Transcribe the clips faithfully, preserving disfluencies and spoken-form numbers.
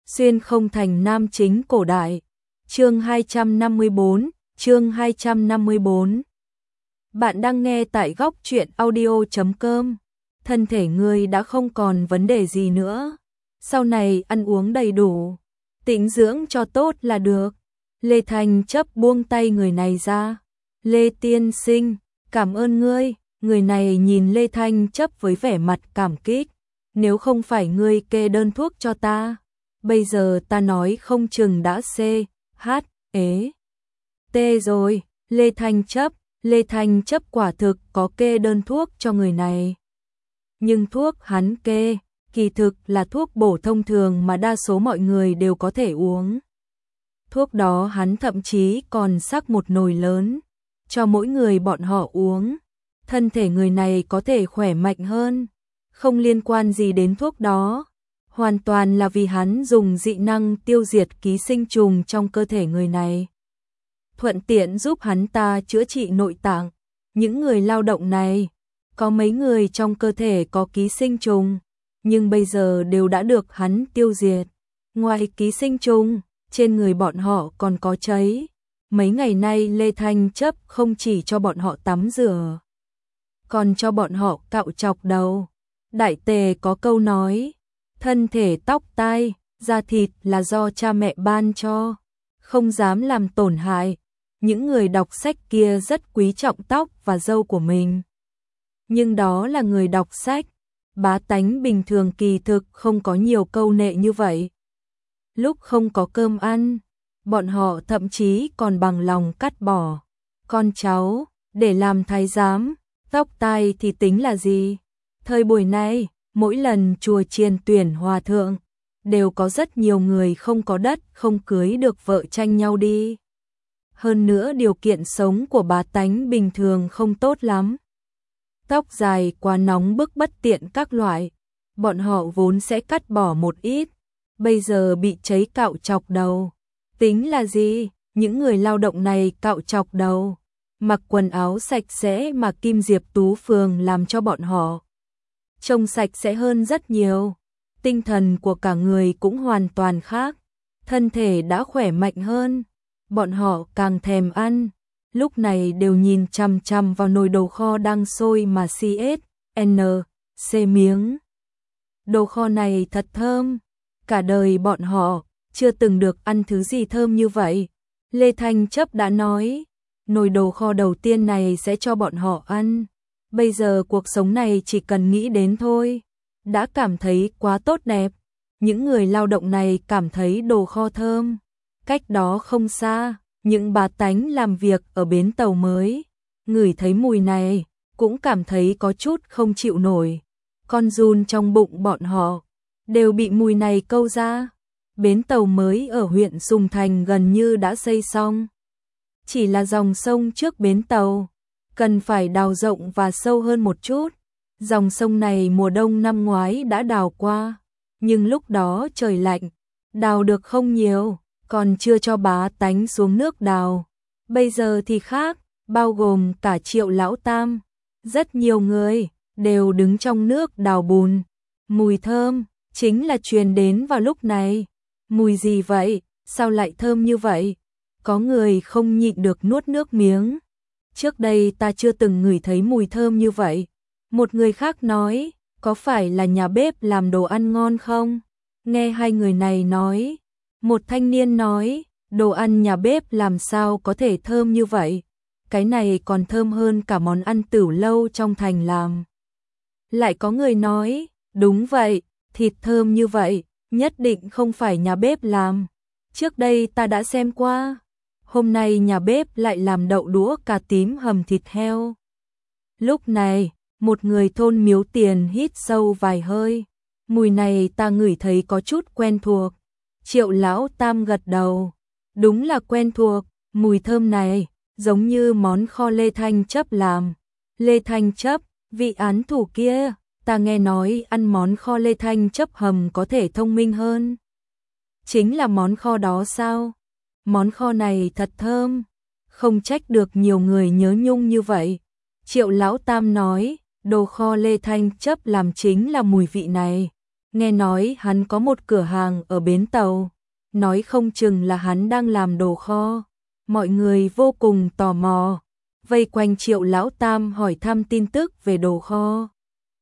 Xuyên không thành nam chính cổ đại. Chương hai trăm năm mươi bốn, chương hai trăm năm mươi bốn. Bạn đang nghe tại góc truyện audio chấm com. Thân thể ngươi đã không còn vấn đề gì nữa. Sau này ăn uống đầy đủ, tĩnh dưỡng cho tốt là được. Lê Thanh chấp buông tay người này ra. Lê tiên sinh, cảm ơn ngươi. Người này nhìn Lê Thanh chấp với vẻ mặt cảm kích. Nếu không phải ngươi kê đơn thuốc cho ta, bây giờ ta nói không chừng đã C, H, ế, T rồi. Lê Thanh chấp, Lê Thanh chấp quả thực có kê đơn thuốc cho người này. Nhưng thuốc hắn kê, kỳ thực là thuốc bổ thông thường mà đa số mọi người đều có thể uống. Thuốc đó hắn thậm chí còn sắc một nồi lớn, cho mỗi người bọn họ uống. Thân thể người này có thể khỏe mạnh hơn, không liên quan gì đến thuốc đó. Hoàn toàn là vì hắn dùng dị năng tiêu diệt ký sinh trùng trong cơ thể người này, thuận tiện giúp hắn ta chữa trị nội tạng. Những người lao động này, có mấy người trong cơ thể có ký sinh trùng, nhưng bây giờ đều đã được hắn tiêu diệt. Ngoài ký sinh trùng, trên người bọn họ còn có cháy. Mấy ngày nay Lê Thanh chấp không chỉ cho bọn họ tắm rửa, còn cho bọn họ cạo chọc đầu. Đại tề có câu nói, thân thể tóc tai, da thịt là do cha mẹ ban cho, không dám làm tổn hại. Những người đọc sách kia rất quý trọng tóc và râu của mình. Nhưng đó là người đọc sách, bá tánh bình thường kỳ thực không có nhiều câu nệ như vậy. Lúc không có cơm ăn, bọn họ thậm chí còn bằng lòng cắt bỏ con cháu để làm thái giám. Tóc tai thì tính là gì? Thời buổi này, mỗi lần chùa chiền tuyển hòa thượng, đều có rất nhiều người không có đất, không cưới được vợ tranh nhau đi. Hơn nữa điều kiện sống của bá tánh bình thường không tốt lắm. Tóc dài quá nóng bức bất tiện các loại, bọn họ vốn sẽ cắt bỏ một ít, bây giờ bị cháy cạo chọc đầu. Tính là gì? Những người lao động này cạo chọc đầu, mặc quần áo sạch sẽ mà Kim Diệp Tú Phường làm cho bọn họ trông sạch sẽ hơn rất nhiều. Tinh thần của cả người cũng hoàn toàn khác, thân thể đã khỏe mạnh hơn, bọn họ càng thèm ăn. Lúc này đều nhìn chằm chằm vào nồi đồ kho đang sôi mà xê ét en xê miếng. Đồ kho này thật thơm, cả đời bọn họ chưa từng được ăn thứ gì thơm như vậy. Lê Thanh chấp đã nói, nồi đồ kho đầu tiên này sẽ cho bọn họ ăn. Bây giờ cuộc sống này chỉ cần nghĩ đến thôi, đã cảm thấy quá tốt đẹp. Những người lao động này cảm thấy đồ kho thơm. Cách đó không xa, những bá tánh làm việc ở bến tàu mới, ngửi thấy mùi này, cũng cảm thấy có chút không chịu nổi. Con giun trong bụng bọn họ, đều bị mùi này câu ra. Bến tàu mới ở huyện Sùng Thành gần như đã xây xong. Chỉ là dòng sông trước bến tàu cần phải đào rộng và sâu hơn một chút. Dòng sông này mùa đông năm ngoái đã đào qua, nhưng lúc đó trời lạnh, đào được không nhiều, còn chưa cho bá tánh xuống nước đào. Bây giờ thì khác, bao gồm cả Triệu Lão Tam, rất nhiều người đều đứng trong nước đào bùn. Mùi thơm chính là truyền đến vào lúc này. Mùi gì vậy? Sao lại thơm như vậy? Có người không nhịn được nuốt nước miếng. Trước đây ta chưa từng ngửi thấy mùi thơm như vậy. Một người khác nói, có phải là nhà bếp làm đồ ăn ngon không? Nghe hai người này nói, một thanh niên nói, đồ ăn nhà bếp làm sao có thể thơm như vậy? Cái này còn thơm hơn cả món ăn tửu lâu trong thành làm. Lại có người nói, đúng vậy, thịt thơm như vậy, nhất định không phải nhà bếp làm. Trước đây ta đã xem qua. Hôm nay nhà bếp lại làm đậu đũa cà tím hầm thịt heo. Lúc này, một người thôn Miếu Tiền hít sâu vài hơi. Mùi này ta ngửi thấy có chút quen thuộc. Triệu Lão Tam gật đầu. Đúng là quen thuộc, mùi thơm này, giống như món kho Lê Thanh chấp làm. Lê Thanh chấp, vị án thủ kia, ta nghe nói ăn món kho Lê Thanh chấp hầm có thể thông minh hơn. Chính là món kho đó sao? Món kho này thật thơm, không trách được nhiều người nhớ nhung như vậy. Triệu Lão Tam nói, đồ kho Lê Thanh chấp làm chính là mùi vị này. nghe nói hắn có một cửa hàng ở bến tàu, nói không chừng là hắn đang làm đồ kho. Mọi người vô cùng tò mò, vây quanh Triệu Lão Tam hỏi thăm tin tức về đồ kho.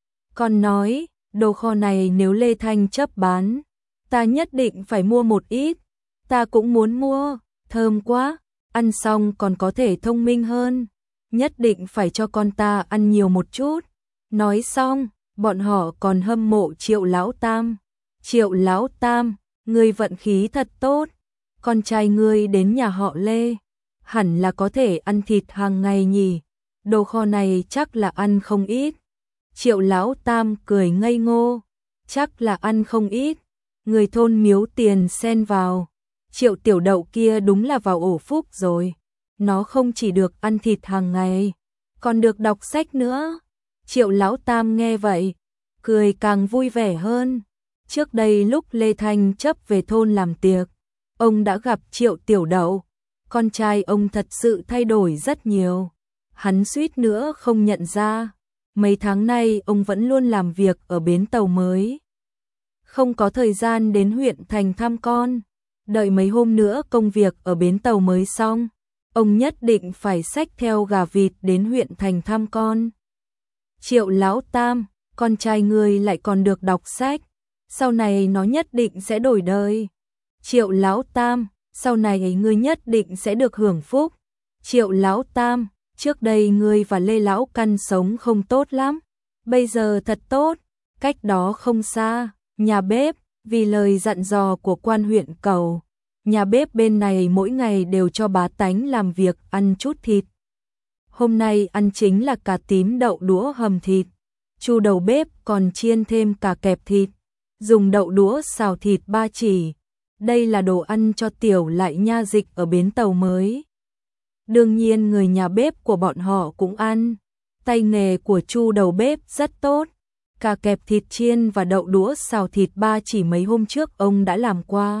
Còn nói, đồ kho này nếu Lê Thanh chấp bán, ta nhất định phải mua một ít, ta cũng muốn mua, thơm quá, ăn xong còn có thể thông minh hơn, nhất định phải cho con ta ăn nhiều một chút. Nói xong, bọn họ còn hâm mộ Triệu Lão Tam. Triệu Lão Tam, ngươi vận khí thật tốt, con trai ngươi đến nhà họ Lê, hẳn là có thể ăn thịt hàng ngày nhỉ, đồ kho này chắc là ăn không ít. Triệu Lão Tam cười ngây ngô, chắc là ăn không ít, người thôn Miếu Tiền xen vào. Triệu Tiểu Đậu kia đúng là vào ổ phúc rồi, nó không chỉ được ăn thịt hàng ngày, còn được đọc sách nữa. Triệu Lão Tam nghe vậy, cười càng vui vẻ hơn. Trước đây lúc Lê Thanh chấp về thôn làm tiệc, ông đã gặp Triệu Tiểu Đậu, con trai ông thật sự thay đổi rất nhiều, hắn suýt nữa không nhận ra. Mấy tháng nay ông vẫn luôn làm việc ở bến tàu mới, không có thời gian đến huyện thành thăm con. Đợi mấy hôm nữa công việc ở bến tàu mới xong, ông nhất định phải xách theo gà vịt đến huyện thành thăm con. Triệu Lão Tam, con trai ngươi lại còn được đọc sách, sau này nó nhất định sẽ đổi đời. Triệu Lão Tam, sau này ngươi nhất định sẽ được hưởng phúc. Triệu Lão Tam, trước đây ngươi và Lê Lão Căn sống không tốt lắm, bây giờ thật tốt. Cách đó không xa, nhà bếp, vì lời dặn dò của quan huyện Cầu, nhà bếp bên này mỗi ngày đều cho bá tánh làm việc ăn chút thịt. Hôm nay ăn chính là cà tím đậu đũa hầm thịt, Chu đầu bếp còn chiên thêm cả kẹp thịt, dùng đậu đũa xào thịt ba chỉ. Đây là đồ ăn cho tiểu lại nha dịch ở bến tàu mới. Đương nhiên người nhà bếp của bọn họ cũng ăn, tay nghề của Chu đầu bếp rất tốt. Cà kẹp thịt chiên và đậu đũa xào thịt ba chỉ mấy hôm trước ông đã làm qua.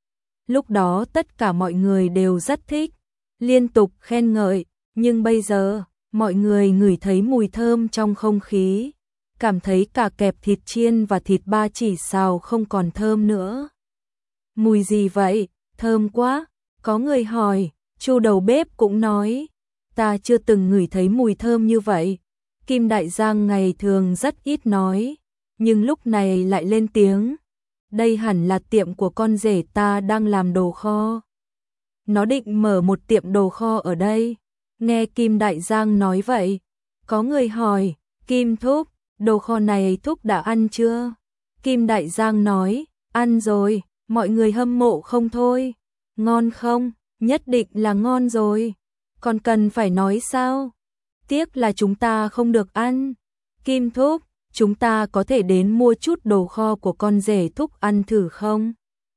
Lúc đó tất cả mọi người đều rất thích, liên tục khen ngợi, nhưng bây giờ, mọi người ngửi thấy mùi thơm trong không khí, cảm thấy cà kẹp thịt chiên và thịt ba chỉ xào không còn thơm nữa. Mùi gì vậy? Thơm quá. Có người hỏi, Chu đầu bếp cũng nói, ta chưa từng ngửi thấy mùi thơm như vậy. Kim Đại Giang ngày thường rất ít nói, nhưng lúc này lại lên tiếng. Đây hẳn là tiệm của con rể ta đang làm đồ kho. Nó định mở một tiệm đồ kho ở đây. Nghe Kim Đại Giang nói vậy, có người hỏi, Kim Thúc, đồ kho này Thúc đã ăn chưa? Kim Đại Giang nói, ăn rồi, mọi người hâm mộ không thôi. Ngon không? Nhất định là ngon rồi. Còn cần phải nói sao? Tiếc là chúng ta không được ăn. Kim Thúc, chúng ta có thể đến mua chút đồ kho của con rể Thúc ăn thử không?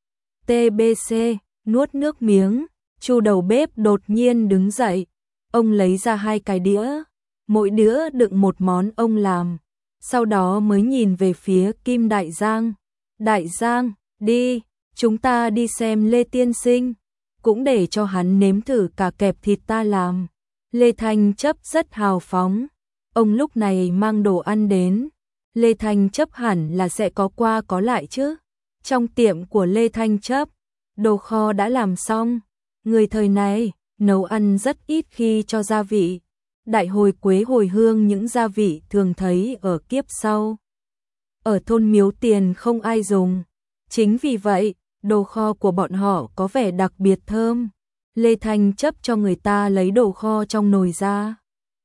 tê bê xê, nuốt nước miếng, Chu đầu bếp đột nhiên đứng dậy. Ông lấy ra hai cái đĩa, mỗi đĩa đựng một món ông làm. Sau đó mới nhìn về phía Kim Đại Giang. Đại Giang, đi, chúng ta đi xem Lê Tiên Sinh, cũng để cho hắn nếm thử cả kẹp thịt ta làm. Lê Thanh Chấp rất hào phóng, ông lúc này mang đồ ăn đến. Lê Thanh Chấp hẳn là sẽ có qua có lại chứ. Trong tiệm của Lê Thanh Chấp, đồ kho đã làm xong. Người thời này, nấu ăn rất ít khi cho gia vị. Đại hồi quế hồi hương những gia vị thường thấy ở kiếp sau. Ở thôn Miếu Tiền không ai dùng. Chính vì vậy, đồ kho của bọn họ có vẻ đặc biệt thơm. Lê Thanh Chấp cho người ta lấy đồ kho trong nồi ra.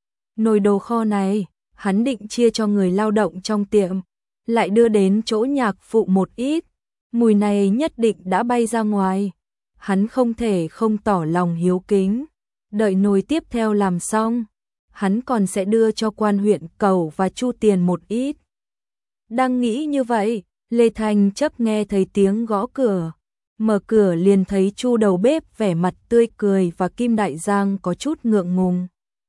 Nồi đồ kho này, hắn định chia cho người lao động trong tiệm, lại đưa đến chỗ nhạc phụ một ít. Mùi này nhất định đã bay ra ngoài. Hắn không thể không tỏ lòng hiếu kính. Đợi nồi tiếp theo làm xong, hắn còn sẽ đưa cho quan huyện Cầu và Chu tiền một ít. Đang nghĩ như vậy, Lê Thanh Chấp nghe thấy tiếng gõ cửa. Mở cửa liền thấy Chu đầu bếp vẻ mặt tươi cười và Kim Đại Giang có chút ngượng ngùng.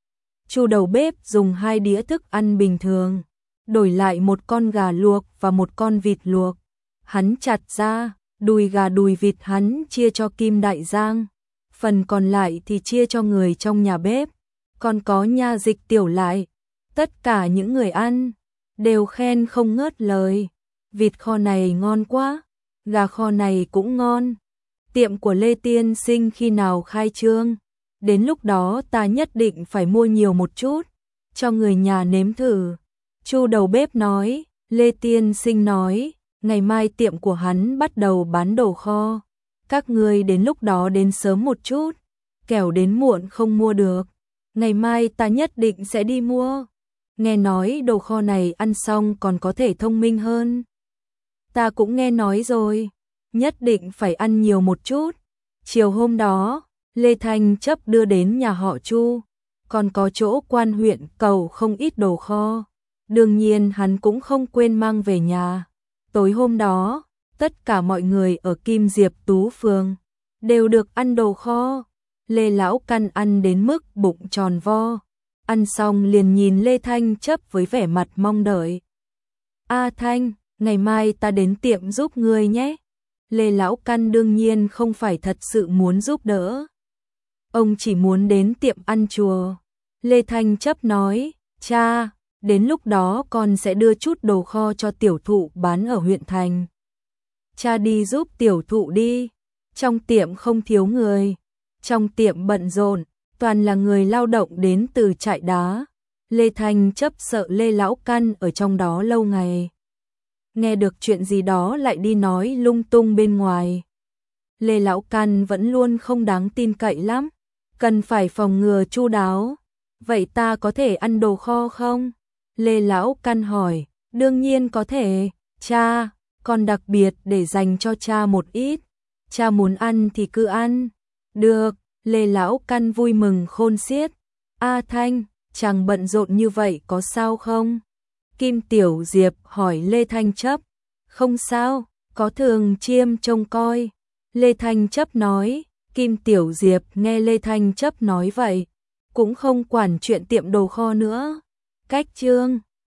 Chu đầu bếp dùng hai đĩa thức ăn bình thường, đổi lại một con gà luộc và một con vịt luộc. Hắn chặt ra, đùi gà đùi vịt hắn chia cho Kim Đại Giang, phần còn lại thì chia cho người trong nhà bếp, còn có nha dịch tiểu lại. Tất cả những người ăn đều khen không ngớt lời. vịt kho này ngon quá, gà kho này cũng ngon. Tiệm của Lê tiên sinh khi nào khai trương? Đến lúc đó ta nhất định phải mua nhiều một chút, cho người nhà nếm thử. Chu đầu bếp nói, Lê tiên sinh nói, ngày mai tiệm của hắn bắt đầu bán đồ kho. Các ngươi đến lúc đó đến sớm một chút, kẻo đến muộn không mua được. Ngày mai ta nhất định sẽ đi mua. Nghe nói đồ kho này ăn xong còn có thể thông minh hơn. Ta cũng nghe nói rồi, nhất định phải ăn nhiều một chút. Chiều hôm đó, Lê Thanh Chấp đưa đến nhà họ Chu, còn có chỗ quan huyện cầu không ít đồ kho. Đương nhiên hắn cũng không quên mang về nhà. Tối hôm đó, tất cả mọi người ở Kim Diệp Tú Phường đều được ăn đồ kho. Lê Lão Căn ăn đến mức bụng tròn vo. Ăn xong liền nhìn Lê Thanh Chấp với vẻ mặt mong đợi. A Thanh, ngày mai ta đến tiệm giúp ngươi nhé. Lê Lão Căn đương nhiên không phải thật sự muốn giúp đỡ. Ông chỉ muốn đến tiệm ăn chùa. Lê Thanh Chấp nói, cha, đến lúc đó con sẽ đưa chút đồ kho cho tiểu thụ bán ở huyện thành. Cha đi giúp tiểu thụ đi. Trong tiệm không thiếu người. Trong tiệm bận rộn, toàn là người lao động đến từ trại đá. Lê Thanh Chấp sợ Lê Lão Căn ở trong đó lâu ngày. Nghe được chuyện gì đó lại đi nói lung tung bên ngoài. Lê Lão Căn vẫn luôn không đáng tin cậy lắm, cần phải phòng ngừa chu đáo. Vậy ta có thể ăn đồ kho không? Lê Lão Căn hỏi. Đương nhiên có thể, cha, còn đặc biệt để dành cho cha một ít. Cha muốn ăn thì cứ ăn. Được, Lê Lão Căn vui mừng khôn xiết. A Thanh, chàng bận rộn như vậy có sao không? Kim Tiểu Diệp hỏi Lê Thanh Chấp. Không sao, có Thường Chiêm trông coi. Lê Thanh Chấp nói. Kim Tiểu Diệp nghe Lê Thanh Chấp nói vậy, cũng không quản chuyện tiệm đồ kho nữa. Cách chương